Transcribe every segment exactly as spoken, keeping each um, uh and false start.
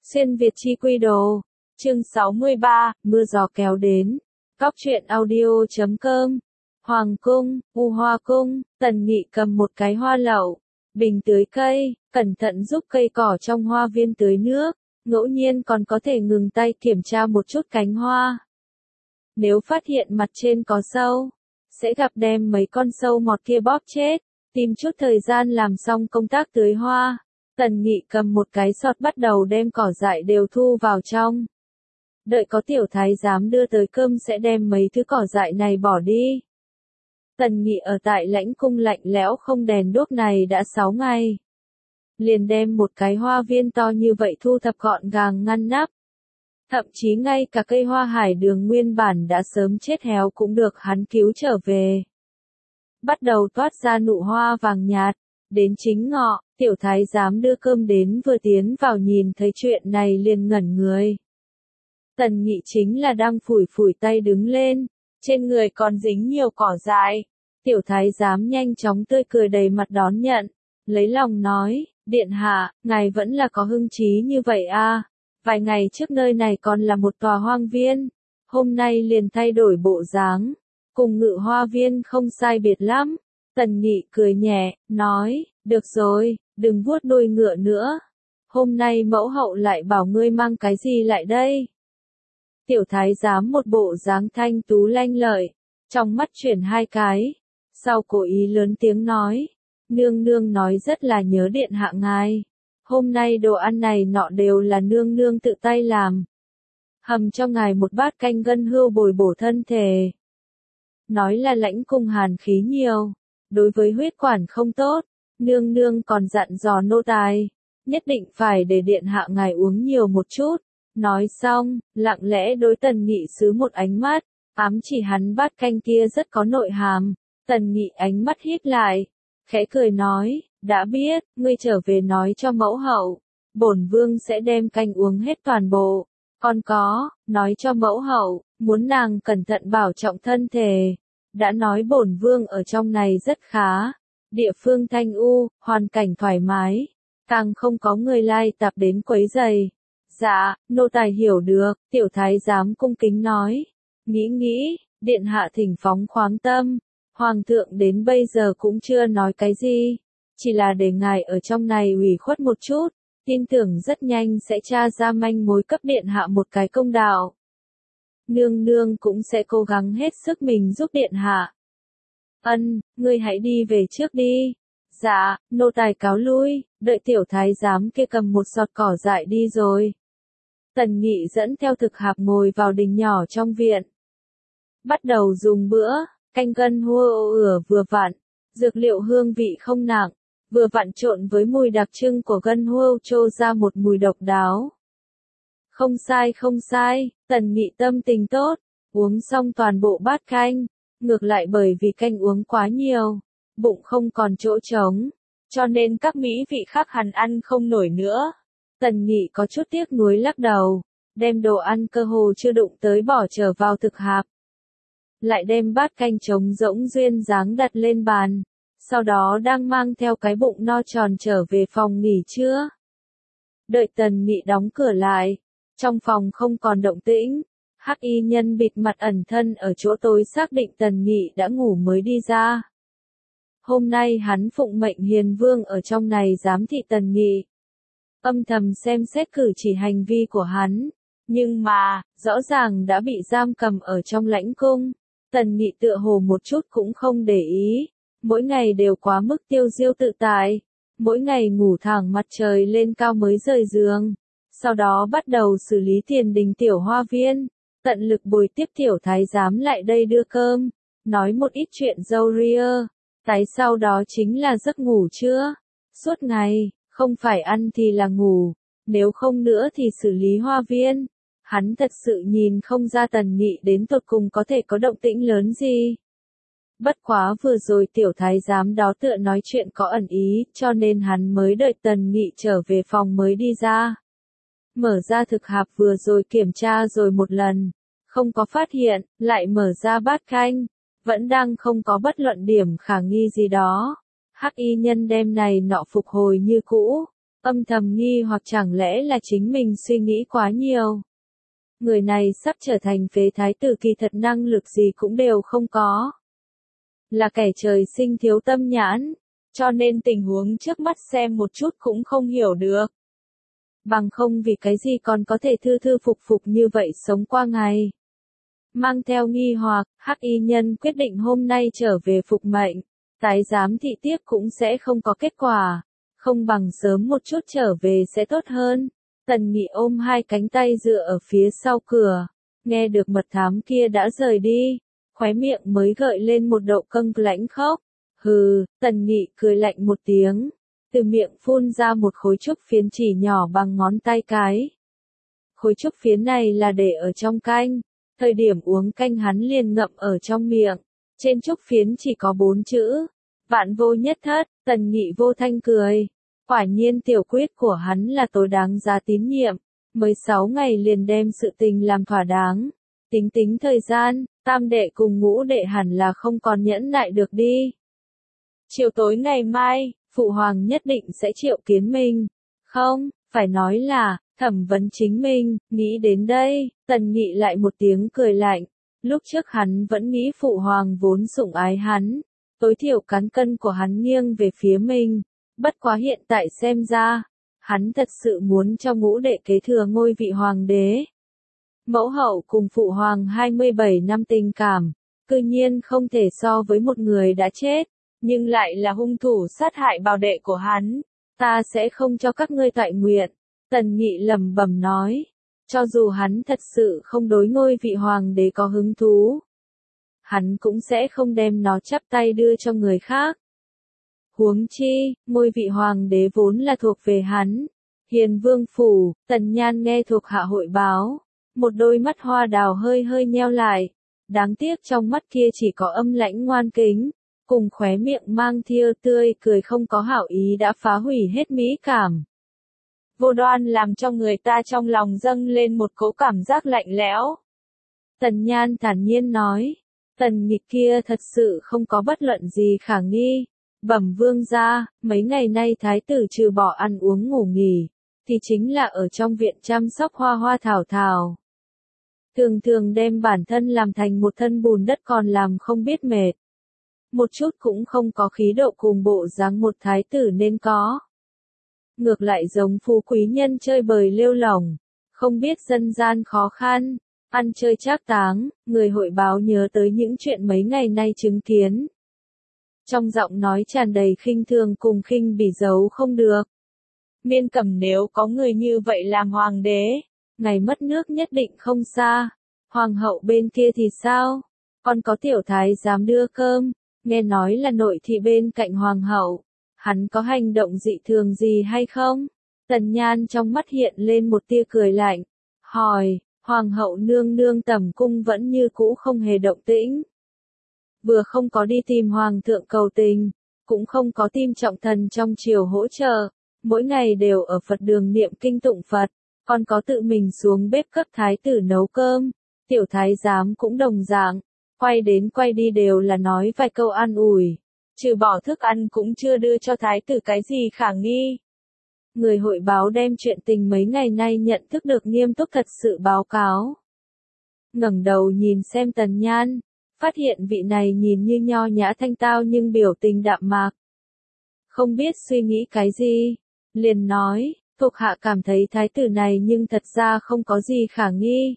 Xuyên Việt chi quy đồ. Chương sáu mươi ba, mưa gió kéo đến. Cóc truyện audio chấm com. Hoàng cung, U Hoa cung, Tần Nghị cầm một cái hoa lậu, bình tưới cây, cẩn thận giúp cây cỏ trong hoa viên tưới nước, ngẫu nhiên còn có thể ngừng tay kiểm tra một chút cánh hoa. Nếu phát hiện mặt trên có sâu, sẽ gặp đem mấy con sâu mọt kia bóp chết, tìm chút thời gian làm xong công tác tưới hoa. Tần Nghị cầm một cái sọt bắt đầu đem cỏ dại đều thu vào trong. Đợi có tiểu thái giám đưa tới cơm sẽ đem mấy thứ cỏ dại này bỏ đi. Tần Nghị ở tại lãnh cung lạnh lẽo không đèn đuốc này đã sáu ngày. Liền đem một cái hoa viên to như vậy thu thập gọn gàng ngăn nắp. Thậm chí ngay cả cây hoa hải đường nguyên bản đã sớm chết héo cũng được hắn cứu trở về. Bắt đầu toát ra nụ hoa vàng nhạt. Đến chính ngọ, tiểu thái giám đưa cơm đến vừa tiến vào nhìn thấy chuyện này liền ngẩn người. Tần Nghị chính là đang phủi phủi tay đứng lên, trên người còn dính nhiều cỏ dại. Tiểu thái giám nhanh chóng tươi cười đầy mặt đón nhận, lấy lòng nói, điện hạ, ngài vẫn là có hưng trí như vậy à, vài ngày trước nơi này còn là một tòa hoang viên, hôm nay liền thay đổi bộ dáng, cùng ngự hoa viên không sai biệt lắm. Tần Nghị cười nhẹ, nói, được rồi, đừng vuốt đuôi ngựa nữa. Hôm nay mẫu hậu lại bảo ngươi mang cái gì lại đây? Tiểu thái giám một bộ dáng thanh tú lanh lợi, trong mắt chuyển hai cái, sau cố ý lớn tiếng nói, nương nương nói rất là nhớ điện hạ ngài. Hôm nay đồ ăn này nọ đều là nương nương tự tay làm. Hầm cho ngài một bát canh gân hươu bồi bổ thân thể. Nói là lãnh cung hàn khí nhiều. Đối với huyết quản không tốt, nương nương còn dặn dò nô tài, nhất định phải để điện hạ ngài uống nhiều một chút. Nói xong, lặng lẽ đối Tần Nghị xứ một ánh mắt, ám chỉ hắn bát canh kia rất có nội hàm. Tần Nghị ánh mắt híp lại, khẽ cười nói, đã biết, ngươi trở về nói cho mẫu hậu, bổn vương sẽ đem canh uống hết toàn bộ. Còn có, nói cho mẫu hậu, muốn nàng cẩn thận bảo trọng thân thể. Đã nói bổn vương ở trong này rất khá, địa phương thanh u, hoàn cảnh thoải mái, càng không có người lai tạp đến quấy rầy. Dạ, nô tài hiểu được, tiểu thái giám cung kính nói. Nghĩ nghĩ, điện hạ thỉnh phóng khoáng tâm, hoàng thượng đến bây giờ cũng chưa nói cái gì, chỉ là để ngài ở trong này ủy khuất một chút, tin tưởng rất nhanh sẽ tra ra manh mối cấp điện hạ một cái công đạo. Nương nương cũng sẽ cố gắng hết sức mình giúp điện hạ. Ân, ngươi hãy đi về trước đi. Dạ, nô tài cáo lui, đợi tiểu thái giám kia cầm một sọt cỏ dại đi rồi. Tần Nghị dẫn theo thực hạp ngồi vào đình nhỏ trong viện. Bắt đầu dùng bữa, canh gân hươu ửa vừa vặn, dược liệu hương vị không nặng, vừa vặn trộn với mùi đặc trưng của gân hươu trô ra một mùi độc đáo. Không sai không sai, Tần Nghị tâm tình tốt, uống xong toàn bộ bát canh, ngược lại bởi vì canh uống quá nhiều, bụng không còn chỗ trống, cho nên các mỹ vị khác hẳn ăn không nổi nữa. Tần Nghị có chút tiếc nuối lắc đầu, đem đồ ăn cơ hồ chưa đụng tới bỏ trở vào thực hạp. Lại đem bát canh trống rỗng duyên dáng đặt lên bàn, sau đó đang mang theo cái bụng no tròn trở về phòng nghỉ trưa. Đợi Tần Nghị đóng cửa lại. Trong phòng không còn động tĩnh, hắc y nhân bịt mặt ẩn thân ở chỗ tối xác định Tần Nghị đã ngủ mới đi ra. Hôm nay hắn phụng mệnh hiền vương ở trong này giám thị Tần Nghị. Âm thầm xem xét cử chỉ hành vi của hắn, nhưng mà, rõ ràng đã bị giam cầm ở trong lãnh cung. Tần Nghị tựa hồ một chút cũng không để ý, mỗi ngày đều quá mức tiêu diêu tự tại, mỗi ngày ngủ thẳng mặt trời lên cao mới rời giường. Sau đó bắt đầu xử lý tiền đình tiểu hoa viên, tận lực bồi tiếp tiểu thái giám lại đây đưa cơm, nói một ít chuyện râu ria, tái sau đó chính là giấc ngủ trưa, suốt ngày, không phải ăn thì là ngủ, nếu không nữa thì xử lý hoa viên. Hắn thật sự nhìn không ra Tần Nghị đến tột cùng có thể có động tĩnh lớn gì. Bất quá vừa rồi tiểu thái giám đó tựa nói chuyện có ẩn ý, cho nên hắn mới đợi Tần Nghị trở về phòng mới đi ra. Mở ra thực hạp vừa rồi kiểm tra rồi một lần, không có phát hiện, lại mở ra bát canh, vẫn đang không có bất luận điểm khả nghi gì đó. Hắc y nhân đem này nọ phục hồi như cũ, Âm thầm nghi hoặc chẳng lẽ là chính mình suy nghĩ quá nhiều. Người này sắp trở thành phế thái tử kỳ thật năng lực gì cũng đều không có. Là kẻ trời sinh thiếu tâm nhãn, cho nên tình huống trước mắt xem một chút cũng không hiểu được. Bằng không vì cái gì còn có thể thư thư phục phục như vậy sống qua ngày. Mang theo nghi hoặc, hắc y nhân quyết định hôm nay trở về phục mệnh. Tái giám thị tiếp cũng sẽ không có kết quả. Không bằng sớm một chút trở về sẽ tốt hơn. Tần Nghị ôm hai cánh tay dựa ở phía sau cửa. Nghe được mật thám kia đã rời đi. Khóe miệng mới gợi lên một độ căng lãnh khốc. Hừ, Tần Nghị cười lạnh một tiếng. Từ miệng phun ra một khối trúc phiến chỉ nhỏ bằng ngón tay cái. Khối trúc phiến này là để ở trong canh. Thời điểm uống canh hắn liền ngậm ở trong miệng. Trên trúc phiến chỉ có bốn chữ. Vạn vô nhất thất, Tần Nghị vô thanh cười. Quả nhiên tiểu quyết của hắn là tối đáng giá tín nhiệm. Mới sáu ngày liền đem sự tình làm thỏa đáng. Tính tính thời gian, tam đệ cùng ngũ đệ hẳn là không còn nhẫn nại được đi. Chiều tối ngày mai, Phụ Hoàng nhất định sẽ triệu kiến mình. Không, phải nói là, thẩm vấn chính mình, nghĩ đến đây, Tần Nghị lại một tiếng cười lạnh. Lúc trước hắn vẫn nghĩ Phụ Hoàng vốn sủng ái hắn. Tối thiểu cán cân của hắn nghiêng về phía mình. Bất quá hiện tại xem ra, hắn thật sự muốn cho ngũ đệ kế thừa ngôi vị hoàng đế. Mẫu hậu cùng Phụ Hoàng hai mươi bảy năm tình cảm, cư nhiên không thể so với một người đã chết, nhưng lại là hung thủ sát hại bảo đệ của hắn. Ta sẽ không cho các ngươi toại nguyện. Tần Nghị lẩm bẩm nói, cho dù hắn thật sự không đối ngôi vị hoàng đế có hứng thú, hắn cũng sẽ không đem nó chắp tay đưa cho người khác. Huống chi, ngôi vị hoàng đế vốn là thuộc về hắn. Hiền vương phủ, Tần Nhan nghe thuộc hạ hội báo. Một đôi mắt hoa đào hơi hơi nheo lại. Đáng tiếc trong mắt kia chỉ có âm lãnh ngoan kính. Cùng khóe miệng mang thia tươi cười không có hảo ý đã phá hủy hết mỹ cảm. Vô đoan làm cho người ta trong lòng dâng lên một cỗ cảm giác lạnh lẽo. Tần Nhan thản nhiên nói. Tần Nghịch kia thật sự không có bất luận gì khả nghi. Bẩm vương gia, mấy ngày nay thái tử trừ bỏ ăn uống ngủ nghỉ, thì chính là ở trong viện chăm sóc hoa hoa thảo thảo. Thường thường đem bản thân làm thành một thân bùn đất còn làm không biết mệt. Một chút cũng không có khí độ cùng bộ dáng một thái tử nên có. Ngược lại giống phú quý nhân chơi bời lêu lỏng, không biết dân gian khó khăn, ăn chơi trác táng, người hội báo nhớ tới những chuyện mấy ngày nay chứng kiến. Trong giọng nói tràn đầy khinh thường cùng khinh bỉ giấu không được. Miên Cẩm nếu có người như vậy làm hoàng đế, ngày mất nước nhất định không xa. Hoàng hậu bên kia thì sao? Còn có tiểu thái dám đưa cơm, nghe nói là nội thị bên cạnh hoàng hậu. Hắn có hành động dị thường gì hay không? Tần Nhan trong mắt hiện lên một tia cười lạnh. Hỏi, hoàng hậu nương nương tẩm cung vẫn như cũ không hề động tĩnh. Vừa không có đi tìm hoàng thượng cầu tình, cũng không có tìm trọng thần trong triều hỗ trợ, mỗi ngày đều ở Phật đường niệm kinh tụng Phật, còn có tự mình xuống bếp cấp thái tử nấu cơm, tiểu thái giám cũng đồng dạng, quay đến quay đi đều là nói vài câu an ủi, trừ bỏ thức ăn cũng chưa đưa cho thái tử cái gì khả nghi. Người hội báo đem chuyện tình mấy ngày nay nhận thức được nghiêm túc thật sự báo cáo. Ngẩng đầu nhìn xem Tần Nhan. Phát hiện vị này nhìn như nho nhã thanh tao nhưng biểu tình đạm mạc. Không biết suy nghĩ cái gì. Liền nói, thuộc hạ cảm thấy thái tử này nhưng thật ra không có gì khả nghi.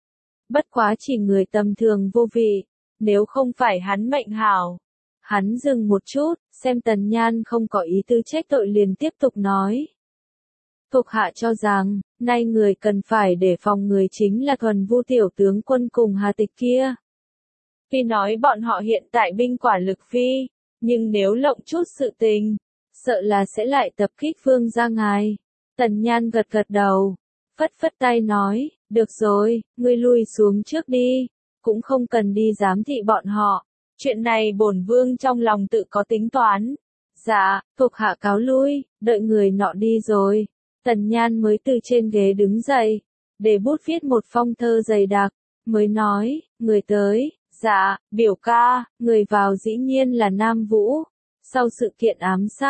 Bất quá chỉ người tầm thường vô vị, nếu không phải hắn mệnh hảo. Hắn dừng một chút, xem Tần Nhan không có ý tư trách tội liền tiếp tục nói. Thuộc hạ cho rằng, nay người cần phải để phòng người chính là Thuần Vu tiểu tướng quân cùng Hà Tịch kia. Tuy nói bọn họ hiện tại binh quả lực phi, nhưng nếu lộng chút sự tình, sợ là sẽ lại tập kích vương gia ngài. Tần Nhan gật gật đầu, phất phất tay nói, được rồi, ngươi lui xuống trước đi, cũng không cần đi giám thị bọn họ. Chuyện này bổn vương trong lòng tự có tính toán. Dạ, thuộc hạ cáo lui, đợi người nọ đi rồi. Tần Nhan mới từ trên ghế đứng dậy, để bút viết một phong thơ dày đặc, mới nói, người tới. Dạ, biểu ca, người vào dĩ nhiên là Nam Vũ. Sau sự kiện ám sát,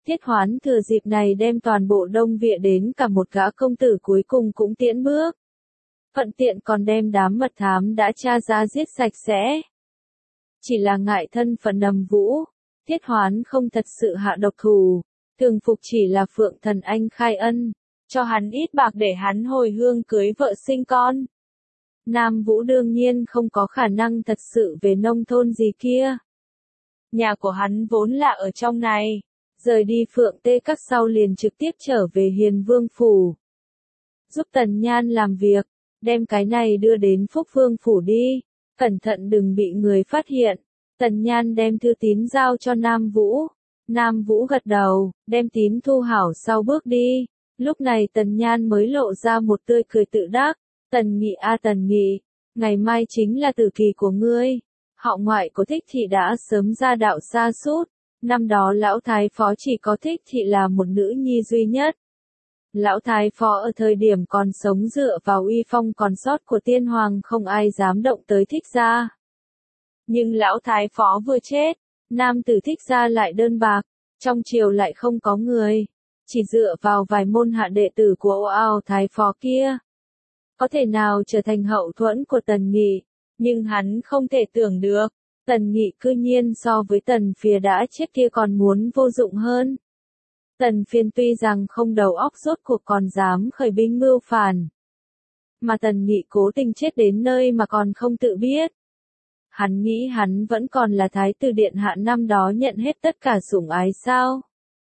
Tiết Hoán thừa dịp này đem toàn bộ Đông Viện đến cả một gã công tử cuối cùng cũng tiễn bước. Thuận tiện còn đem đám mật thám đã tra ra giết sạch sẽ. Chỉ là ngại thân phận Nầm Vũ, Tiết Hoán không thật sự hạ độc thủ, thường phục chỉ là Phượng Thần Anh khai ân, cho hắn ít bạc để hắn hồi hương cưới vợ sinh con. Nam Vũ đương nhiên không có khả năng thật sự về nông thôn gì kia. Nhà của hắn vốn là ở trong này, rời đi Phượng Tê Các sau liền trực tiếp trở về Hiền Vương Phủ. Giúp Tần Nhan làm việc, đem cái này đưa đến Phúc Vương Phủ đi, cẩn thận đừng bị người phát hiện. Tần Nhan đem thư tín giao cho Nam Vũ. Nam Vũ gật đầu, đem tín thu hảo sau bước đi. Lúc này Tần Nhan mới lộ ra một tươi cười tự đắc. Tần Nghị a Tần Nghị, ngày mai chính là tử kỳ của ngươi. Họ ngoại của Thích Thị đã sớm ra đạo xa sút. Năm đó lão thái phó chỉ có Thích Thị là một nữ nhi duy nhất. Lão thái phó ở thời điểm còn sống dựa vào uy phong còn sót của tiên hoàng không ai dám động tới Thích gia. Nhưng lão thái phó vừa chết, nam tử Thích gia lại đơn bạc, trong triều lại không có người, chỉ dựa vào vài môn hạ đệ tử của Ô Ao thái phó kia. Có thể nào trở thành hậu thuẫn của Tần Nghị, nhưng hắn không thể tưởng được, Tần Nghị cư nhiên so với Tần Phìa đã chết kia còn muốn vô dụng hơn. Tần Phiên tuy rằng không đầu óc rốt cuộc còn dám khởi binh mưu phản. Mà Tần Nghị cố tình chết đến nơi mà còn không tự biết. Hắn nghĩ hắn vẫn còn là thái tử điện hạ năm đó nhận hết tất cả sủng ái sao?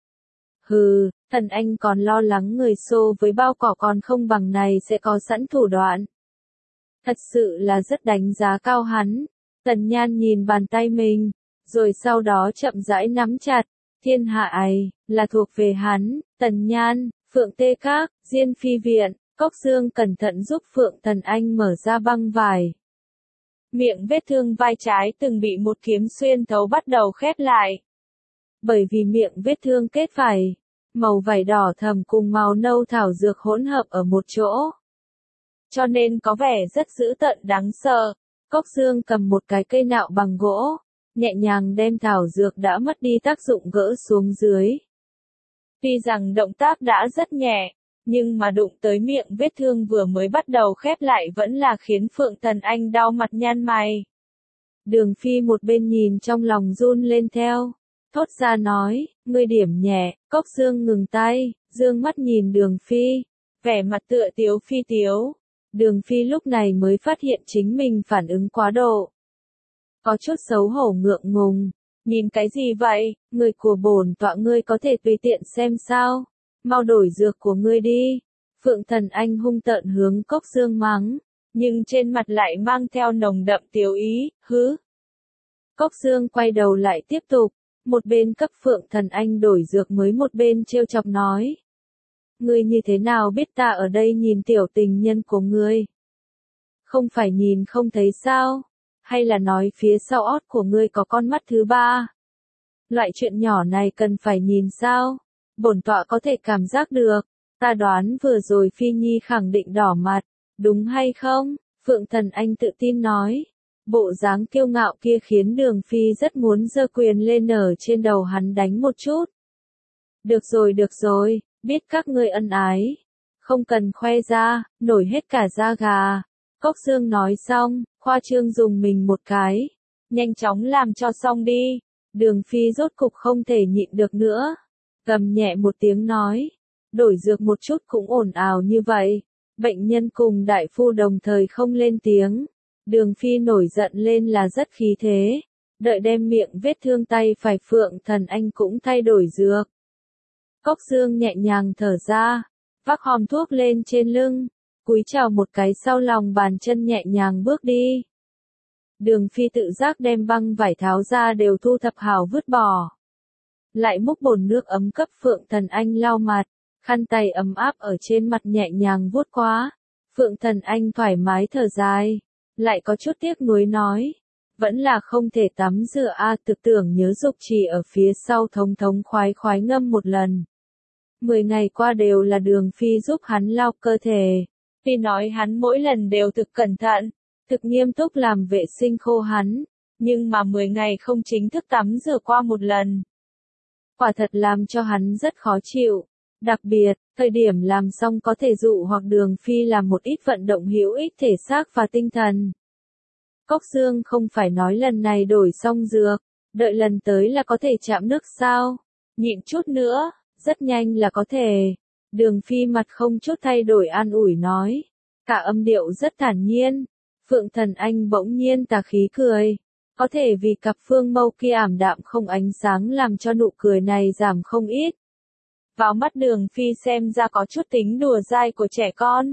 Hừ, Tần Anh còn lo lắng người xô với bao cỏ còn không bằng này sẽ có sẵn thủ đoạn. Thật sự là rất đánh giá cao hắn. Tần Nhan nhìn bàn tay mình, rồi sau đó chậm rãi nắm chặt. Thiên hạ ấy, là thuộc về hắn. Tần Nhan, Phượng Tê Các, Diên Phi Viện, Cốc Dương cẩn thận giúp Phượng Thần Anh mở ra băng vải. Miệng vết thương vai trái từng bị một kiếm xuyên thấu bắt đầu khép lại. Bởi vì miệng vết thương kết vải, màu vải đỏ thẫm cùng màu nâu thảo dược hỗn hợp ở một chỗ. Cho nên có vẻ rất dữ tợn đáng sợ. Cốc Dương cầm một cái cây nạo bằng gỗ, nhẹ nhàng đem thảo dược đã mất đi tác dụng gỡ xuống dưới. Tuy rằng động tác đã rất nhẹ, nhưng mà đụng tới miệng vết thương vừa mới bắt đầu khép lại vẫn là khiến Phượng Thần Anh đau mặt nhăn mày. Đường Phi một bên nhìn trong lòng run lên theo, thốt ra nói, ngươi điểm nhẹ. Cốc Dương ngừng tay, dương mắt nhìn Đường Phi, vẻ mặt tựa tiếu phi tiếu. Đường Phi lúc này mới phát hiện chính mình phản ứng quá độ. Có chút xấu hổ ngượng ngùng, nhìn cái gì vậy, người của bổn tọa ngươi có thể tùy tiện xem sao, mau đổi dược của ngươi đi. Phượng Thần Anh hung tợn hướng Cốc Dương mắng, nhưng trên mặt lại mang theo nồng đậm tiếu ý, hứ. Cốc Dương quay đầu lại tiếp tục, một bên cấp Phượng Thần Anh đổi dược mới một bên trêu chọc nói. Ngươi như thế nào biết ta ở đây nhìn tiểu tình nhân của ngươi? Không phải nhìn không thấy sao? Hay là nói phía sau ót của ngươi có con mắt thứ ba? Loại chuyện nhỏ này cần phải nhìn sao? Bổn tọa có thể cảm giác được, ta đoán vừa rồi Phi Nhi khẳng định đỏ mặt, đúng hay không? Phượng Thần Anh tự tin nói. Bộ dáng kiêu ngạo kia khiến Đường Phi rất muốn giơ quyền lên ở trên đầu hắn đánh một chút. Được rồi được rồi, biết các ngươi ân ái, không cần khoe ra, nổi hết cả da gà. Cốc Dương nói xong, khoa trương dùng mình một cái, nhanh chóng làm cho xong đi. Đường Phi rốt cục không thể nhịn được nữa, gầm nhẹ một tiếng nói, đổi dược một chút cũng ồn ào như vậy. Bệnh nhân cùng đại phu đồng thời không lên tiếng. Đường Phi nổi giận lên là rất khí thế, đợi đem miệng vết thương tay phải Phượng Thần Anh cũng thay đổi dược. Cốc Dương nhẹ nhàng thở ra, vác hòm thuốc lên trên lưng, cúi chào một cái sau lòng bàn chân nhẹ nhàng bước đi. Đường Phi tự giác đem băng vải tháo ra đều thu thập hào vứt bỏ. Lại múc bồn nước ấm cấp Phượng Thần Anh lau mặt, khăn tay ấm áp ở trên mặt nhẹ nhàng vuốt qua. Phượng Thần Anh thoải mái thở dài, lại có chút tiếc nuối nói, vẫn là không thể tắm rửa a à, thực tưởng nhớ Dục Trì ở phía sau thống thống khoái khoái ngâm một lần. Mười ngày qua đều là Đường Phi giúp hắn lau cơ thể. Phi nói hắn mỗi lần đều thực cẩn thận, thực nghiêm túc làm vệ sinh khô hắn, nhưng mà mười ngày không chính thức tắm rửa qua một lần. quả thật làm cho hắn rất khó chịu. Đặc biệt, thời điểm làm xong có thể dụ hoặc Đường Phi làm một ít vận động hữu ích thể xác và tinh thần. Cốc Dương không phải nói lần này đổi xong dược, đợi lần tới là có thể chạm nước sao? Nhịn chút nữa, rất nhanh là có thể. Đường Phi mặt không chút thay đổi an ủi nói. Cả âm điệu rất thản nhiên. Phượng Thần Anh bỗng nhiên tà khí cười. Có thể vì cặp phương mâu kia ảm đạm không ánh sáng làm cho nụ cười này giảm không ít. Vào mắt Đường Phi xem ra có chút tính đùa dai của trẻ con.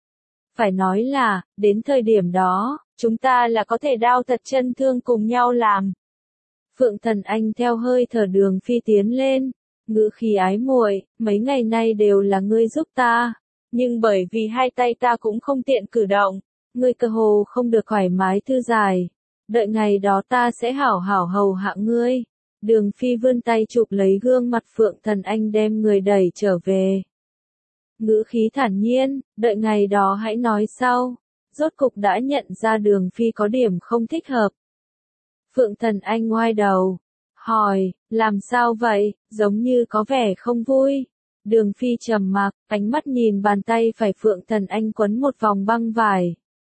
Phải nói là, đến thời điểm đó, chúng ta là có thể đao thật chân thương cùng nhau làm. Phượng Thần Anh theo hơi thở Đường Phi tiến lên, ngữ khí ái muội, mấy ngày nay đều là ngươi giúp ta, nhưng bởi vì hai tay ta cũng không tiện cử động, ngươi cơ hồ không được thoải mái thư giải. Đợi ngày đó ta sẽ hảo hảo hầu hạ ngươi. Đường Phi vươn tay chụp lấy gương mặt Phượng Thần Anh đem người đẩy trở về. Ngữ khí thản nhiên, đợi ngày đó hãy nói sau. Rốt cục đã nhận ra Đường Phi có điểm không thích hợp. Phượng Thần Anh ngoái đầu, hỏi, làm sao vậy, giống như có vẻ không vui. Đường Phi trầm mặc, ánh mắt nhìn bàn tay phải Phượng Thần Anh quấn một vòng băng vải.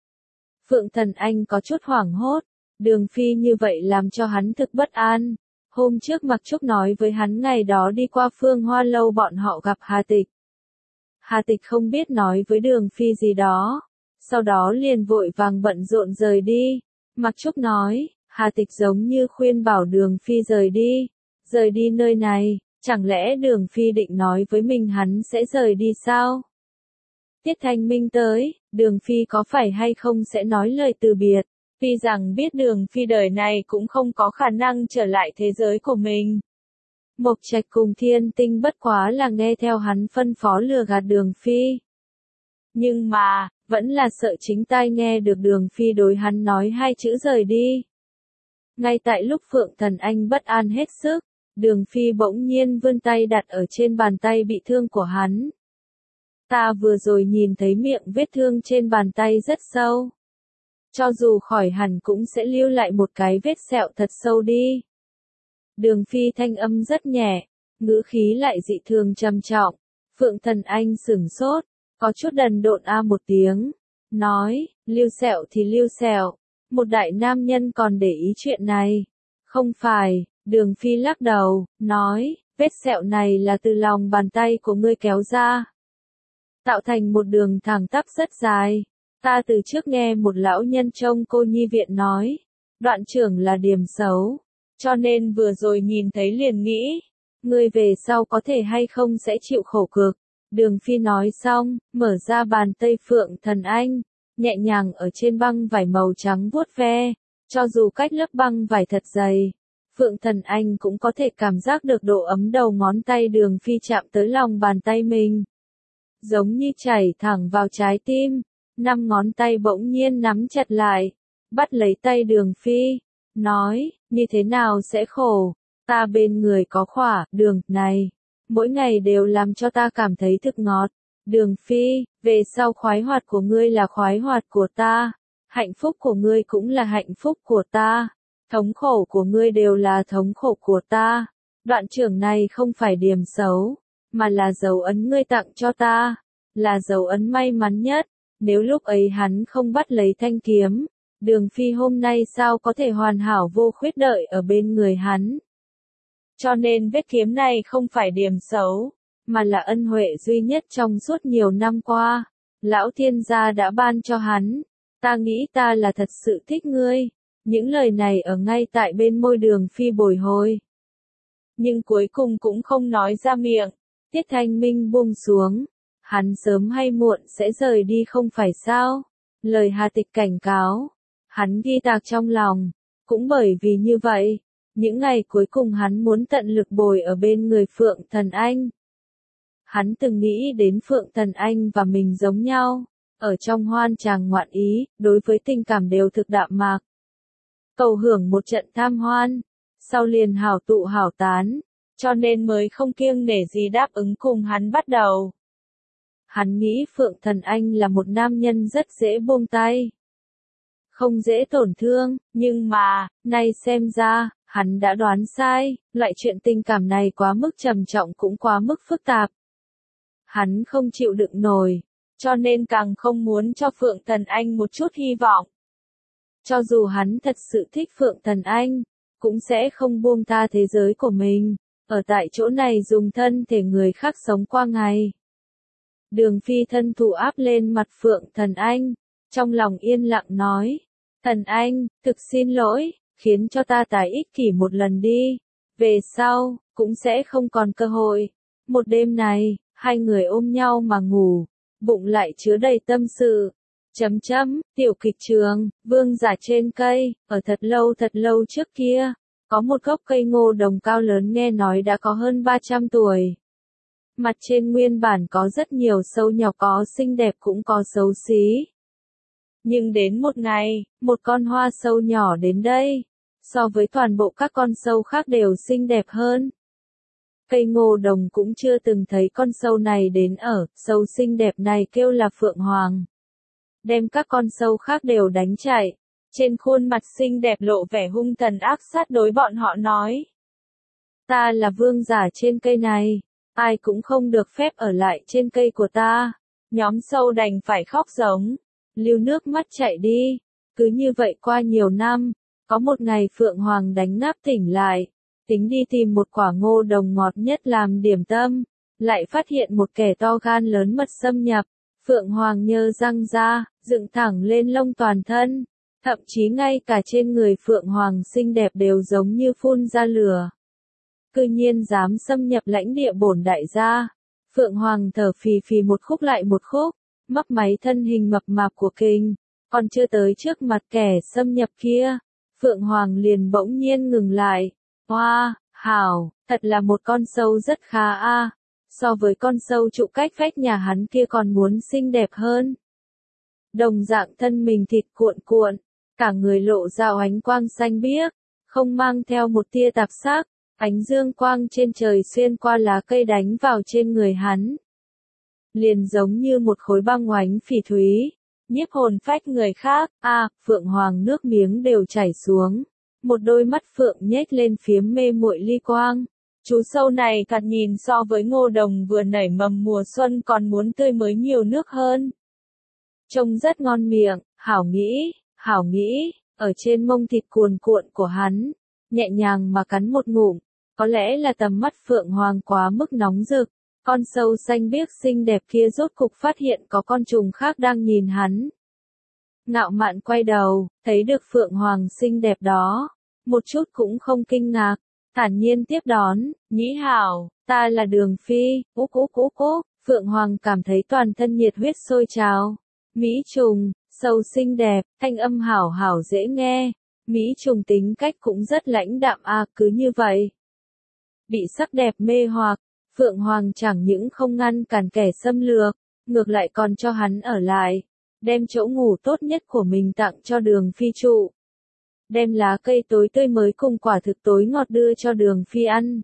Phượng Thần Anh có chút hoảng hốt, Đường Phi như vậy làm cho hắn thực bất an. Hôm trước Mặc Trúc nói với hắn ngày đó đi qua Phương Hoa Lâu bọn họ gặp Hà Tịch. Hà Tịch không biết nói với Đường Phi gì đó, sau đó liền vội vàng bận rộn rời đi. Mặc Trúc nói, Hà Tịch giống như khuyên bảo Đường Phi rời đi, rời đi nơi này, chẳng lẽ Đường Phi định nói với mình hắn sẽ rời đi sao? Tiết Thanh Minh tới, Đường Phi có phải hay không sẽ nói lời từ biệt, tuy rằng biết Đường Phi đời này cũng không có khả năng trở lại thế giới của mình. Mộc Trạch cùng Thiên Tinh bất quá là nghe theo hắn phân phó lừa gạt Đường Phi. Nhưng mà, vẫn là sợ chính tai nghe được Đường Phi đối hắn nói hai chữ rời đi. Ngay tại lúc Phượng Thần Anh bất an hết sức, Đường Phi bỗng nhiên vươn tay đặt ở trên bàn tay bị thương của hắn. Ta vừa rồi nhìn thấy miệng vết thương trên bàn tay rất sâu. Cho dù khỏi hẳn cũng sẽ lưu lại một cái vết sẹo thật sâu đi. Đường Phi thanh âm rất nhẹ, ngữ khí lại dị thường trầm trọng. Phượng Thần Anh sửng sốt, có chút đần độn a một tiếng, nói, lưu sẹo thì lưu sẹo, một đại nam nhân còn để ý chuyện này. Không phải, Đường Phi lắc đầu, nói, vết sẹo này là từ lòng bàn tay của ngươi kéo ra. Tạo thành một đường thẳng tắp rất dài. Ta từ trước nghe một lão nhân trong cô nhi viện nói, đoạn trưởng là điểm xấu, cho nên vừa rồi nhìn thấy liền nghĩ, ngươi về sau có thể hay không sẽ chịu khổ cực. Đường Phi nói xong, mở ra bàn tay Phượng Thần Anh, nhẹ nhàng ở trên băng vải màu trắng vuốt ve, cho dù cách lớp băng vải thật dày, Phượng Thần Anh cũng có thể cảm giác được độ ấm đầu ngón tay Đường Phi chạm tới lòng bàn tay mình. Giống như chảy thẳng vào trái tim, năm ngón tay bỗng nhiên nắm chặt lại, bắt lấy tay Đường Phi, nói, như thế nào sẽ khổ, ta bên người có khỏa, đường, này, mỗi ngày đều làm cho ta cảm thấy thực ngọt. Đường Phi, về sau khoái hoạt của ngươi là khoái hoạt của ta, hạnh phúc của ngươi cũng là hạnh phúc của ta, thống khổ của ngươi đều là thống khổ của ta. Đoạn trưởng này không phải điểm xấu, mà là dấu ấn ngươi tặng cho ta, là dấu ấn may mắn nhất. Nếu lúc ấy hắn không bắt lấy thanh kiếm, Đường Phi hôm nay sao có thể hoàn hảo vô khuyết đợi ở bên người hắn. Cho nên vết kiếm này không phải điểm xấu, mà là ân huệ duy nhất trong suốt nhiều năm qua. Lão thiên gia đã ban cho hắn, ta nghĩ ta là thật sự thích ngươi. Những lời này ở ngay tại bên môi Đường Phi bồi hồi. Nhưng cuối cùng cũng không nói ra miệng, Tiết Thanh Minh buông xuống. Hắn sớm hay muộn sẽ rời đi không phải sao? Lời Hà Tịch cảnh cáo, hắn ghi tạc trong lòng. Cũng bởi vì như vậy, những ngày cuối cùng hắn muốn tận lực bồi ở bên người Phượng Thần Anh. Hắn từng nghĩ đến Phượng Thần Anh và mình giống nhau, ở trong hoan tràng ngoạn ý, đối với tình cảm đều thực đạm mạc. Cầu hưởng một trận tham hoan, sau liền hảo tụ hảo tán, cho nên mới không kiêng nể gì đáp ứng cùng hắn bắt đầu. Hắn nghĩ Phượng Thần Anh là một nam nhân rất dễ buông tay, không dễ tổn thương, nhưng mà, nay xem ra, Hắn đã đoán sai, loại chuyện tình cảm này quá mức trầm trọng cũng quá mức phức tạp. Hắn không chịu đựng nổi, cho nên càng không muốn cho Phượng Thần Anh một chút hy vọng. Cho dù hắn thật sự thích Phượng Thần Anh, cũng sẽ không buông tha thế giới của mình, ở tại chỗ này dùng thân thể người khác sống qua ngày. Đường Phi thân thủ áp lên mặt Phượng Thần Anh, trong lòng yên lặng nói, Thần Anh, thực xin lỗi, khiến cho ta tái ích kỷ một lần đi, về sau, cũng sẽ không còn cơ hội. Một đêm này, hai người ôm nhau mà ngủ, bụng lại chứa đầy tâm sự. Chấm chấm, tiểu kịch trường, vương giả trên cây, ở thật lâu thật lâu trước kia, có một gốc cây ngô đồng cao lớn nghe nói đã có hơn ba trăm tuổi. Mặt trên nguyên bản có rất nhiều sâu nhỏ, có xinh đẹp cũng có xấu xí. Nhưng đến một ngày, một con hoa sâu nhỏ đến đây, so với toàn bộ các con sâu khác đều xinh đẹp hơn. Cây ngô đồng cũng chưa từng thấy con sâu này đến ở, sâu xinh đẹp này kêu là Phượng Hoàng. Đem các con sâu khác đều đánh chạy, trên khuôn mặt xinh đẹp lộ vẻ hung thần ác sát đối bọn họ nói. Ta là vương giả trên cây này, ai cũng không được phép ở lại trên cây của ta. Nhóm sâu đành phải khóc giống, lưu nước mắt chạy đi. Cứ như vậy qua nhiều năm, có một ngày Phượng Hoàng đánh ngáp tỉnh lại, tính đi tìm một quả ngô đồng ngọt nhất làm điểm tâm, lại phát hiện một kẻ to gan lớn mật xâm nhập. Phượng Hoàng nhơ răng ra, dựng thẳng lên lông toàn thân, thậm chí ngay cả trên người Phượng Hoàng xinh đẹp đều giống như phun ra lửa. Cư nhiên dám xâm nhập lãnh địa bổn đại gia. Phượng Hoàng thở phì phì một khúc lại một khúc, mấp máy thân hình mập mạp của kinh, còn chưa tới trước mặt kẻ xâm nhập kia. Phượng Hoàng liền bỗng nhiên ngừng lại. Hoa, wow, hảo, thật là một con sâu rất khá a. À. So với con sâu trụ cách vách nhà hắn kia còn muốn xinh đẹp hơn. Đồng dạng thân mình thịt cuộn cuộn, cả người lộ ra ánh quang xanh biếc, không mang theo một tia tạp sắc, ánh dương quang trên trời xuyên qua lá cây đánh vào trên người hắn. Liền giống như một khối băng oánh phỉ thúy, nhiếp hồn phách người khác, a à, Phượng Hoàng nước miếng đều chảy xuống, một đôi mắt Phượng nhếch lên phiếm mê muội ly quang. Chú sâu này thoạt nhìn so với ngô đồng vừa nảy mầm mùa xuân còn muốn tươi mới nhiều nước hơn. Trông rất ngon miệng, hảo nghĩ, hảo nghĩ, ở trên mông thịt cuồn cuộn của hắn, nhẹ nhàng mà cắn một ngụm, có lẽ là tầm mắt Phượng Hoàng quá mức nóng rực, con sâu xanh biếc xinh đẹp kia rốt cục phát hiện có con trùng khác đang nhìn hắn. Ngạo mạn quay đầu, thấy được Phượng Hoàng xinh đẹp đó, một chút cũng không kinh ngạc. Thản nhiên tiếp đón, nhĩ hảo, ta là Đường Phi, úc úc úc úc, Phượng Hoàng cảm thấy toàn thân nhiệt huyết sôi trào. Mỹ trùng, sâu xinh đẹp, thanh âm hảo hảo dễ nghe, Mỹ trùng tính cách cũng rất lãnh đạm à, cứ như vậy. Bị sắc đẹp mê hoặc, Phượng Hoàng chẳng những không ngăn cản kẻ xâm lược, ngược lại còn cho hắn ở lại, đem chỗ ngủ tốt nhất của mình tặng cho Đường Phi trụ. Đem lá cây tối tươi mới cùng quả thực tối ngọt đưa cho Đường Phi ăn.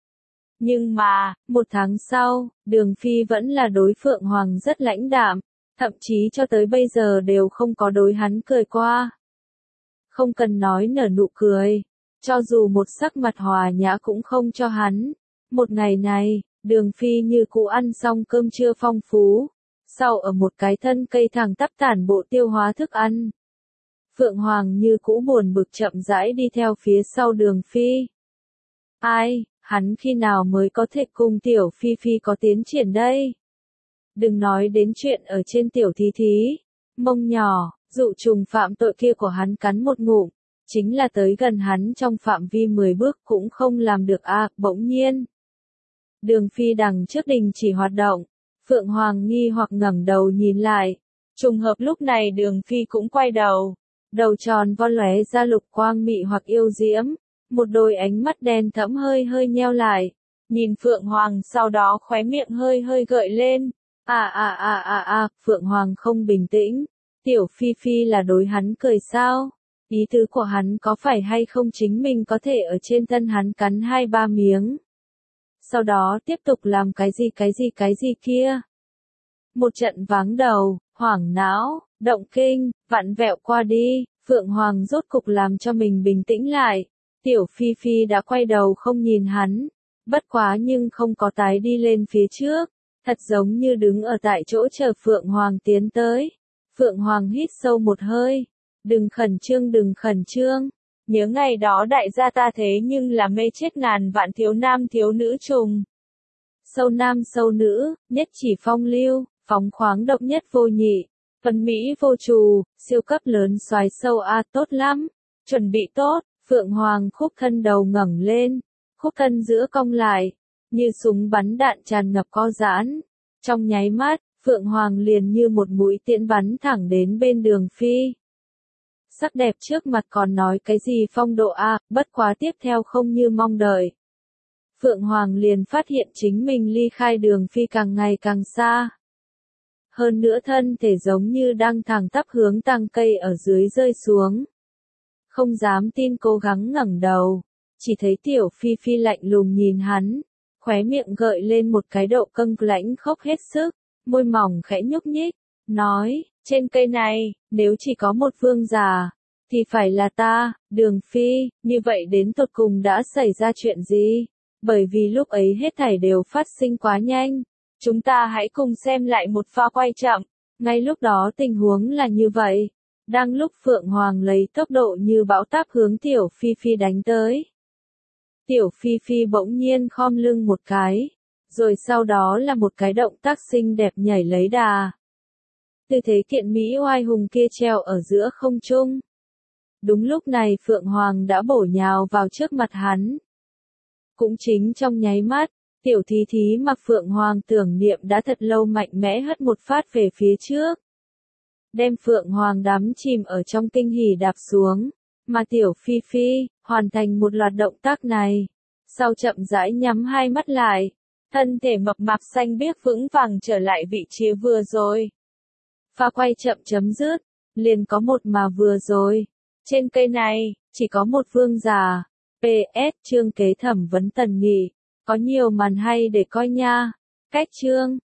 Nhưng mà, một tháng sau, Đường Phi vẫn là đối Phượng Hoàng rất lãnh đạm, thậm chí cho tới bây giờ đều không có đối hắn cười qua. Không cần nói nở nụ cười, cho dù một sắc mặt hòa nhã cũng không cho hắn. Một ngày này, Đường Phi như cũ ăn xong cơm trưa phong phú, sau ở một cái thân cây thẳng tắp tản bộ tiêu hóa thức ăn. Phượng Hoàng như cũ buồn bực chậm rãi đi theo phía sau Đường Phi. Ai, hắn khi nào mới có thể cùng tiểu Phi Phi có tiến triển đây? Đừng nói đến chuyện ở trên tiểu thí thí, mông nhỏ, dụ trùng phạm tội kia của hắn cắn một ngụm, chính là tới gần hắn trong phạm vi mười bước cũng không làm được à, bỗng nhiên. Đường Phi đằng trước đình chỉ hoạt động, Phượng Hoàng nghi hoặc ngẩng đầu nhìn lại, trùng hợp lúc này Đường Phi cũng quay đầu. Đầu tròn vo lóe ra lục quang mị hoặc yêu diễm, một đôi ánh mắt đen thẫm hơi hơi nheo lại, nhìn Phượng Hoàng sau đó khóe miệng hơi hơi gợi lên. À à à à à, Phượng Hoàng không bình tĩnh, tiểu Phi Phi là đối hắn cười sao? Ý tứ của hắn có phải hay không chính mình có thể ở trên thân hắn cắn hai ba miếng? Sau đó tiếp tục làm cái gì cái gì cái gì kia? Một trận váng đầu, hoảng não, động kinh, vặn vẹo qua đi, Phượng Hoàng rốt cục làm cho mình bình tĩnh lại. Tiểu Phi Phi đã quay đầu không nhìn hắn, bất quá nhưng không có tái đi lên phía trước, thật giống như đứng ở tại chỗ chờ Phượng Hoàng tiến tới. Phượng Hoàng hít sâu một hơi, đừng khẩn trương đừng khẩn trương, nhớ ngày đó đại gia ta thế nhưng là mê chết ngàn vạn thiếu nam thiếu nữ trùng. Sâu nam sâu nữ, nhất chỉ phong lưu, phóng khoáng độc nhất vô nhị, tuấn mỹ vô trù, siêu cấp lớn soái sâu a tốt lắm, chuẩn bị tốt, Phượng Hoàng khúc thân đầu ngẩng lên, khúc thân giữa cong lại, như súng bắn đạn tràn ngập co giãn. Trong nháy mắt, Phượng Hoàng liền như một mũi tiễn bắn thẳng đến bên Đường Phi. Sắc đẹp trước mặt còn nói cái gì phong độ a, bất quá tiếp theo không như mong đợi. Phượng Hoàng liền phát hiện chính mình ly khai Đường Phi càng ngày càng xa. Hơn nữa thân thể giống như đang thẳng tắp hướng tang cây ở dưới rơi xuống. Không dám tin cố gắng ngẩng đầu, chỉ thấy Tiểu Phi Phi lạnh lùng nhìn hắn, khóe miệng gợi lên một cái độ căng lãnh khốc hết sức, môi mỏng khẽ nhúc nhích, nói, trên cây này, nếu chỉ có một vương giả, thì phải là ta, Đường Phi, như vậy đến tột cùng đã xảy ra chuyện gì? Bởi vì lúc ấy hết thảy đều phát sinh quá nhanh. Chúng ta hãy cùng xem lại một pha quay chậm. Ngay lúc đó tình huống là như vậy. Đang lúc Phượng Hoàng lấy tốc độ như bão táp hướng Tiểu Phi Phi đánh tới. Tiểu Phi Phi bỗng nhiên khom lưng một cái. Rồi sau đó là một cái động tác xinh đẹp nhảy lấy đà. Tư thế kiện Mỹ oai hùng kia treo ở giữa không trung. Đúng lúc này Phượng Hoàng đã bổ nhào vào trước mặt hắn. Cũng chính trong nháy mắt, tiểu thí thí mà Phượng Hoàng tưởng niệm đã thật lâu mạnh mẽ hất một phát về phía trước. Đem Phượng Hoàng đắm chìm ở trong kinh hỉ đạp xuống, mà Tiểu Phi Phi, hoàn thành một loạt động tác này. Sau chậm rãi nhắm hai mắt lại, thân thể mập mạp xanh biếc vững vàng trở lại vị trí vừa rồi. Pha quay chậm chấm dứt, liền có một mà vừa rồi. Trên cây này, chỉ có một vương giả. pê ét chương kế thẩm vấn Tần Nghị. Có nhiều màn hay để coi nha. Cách chương.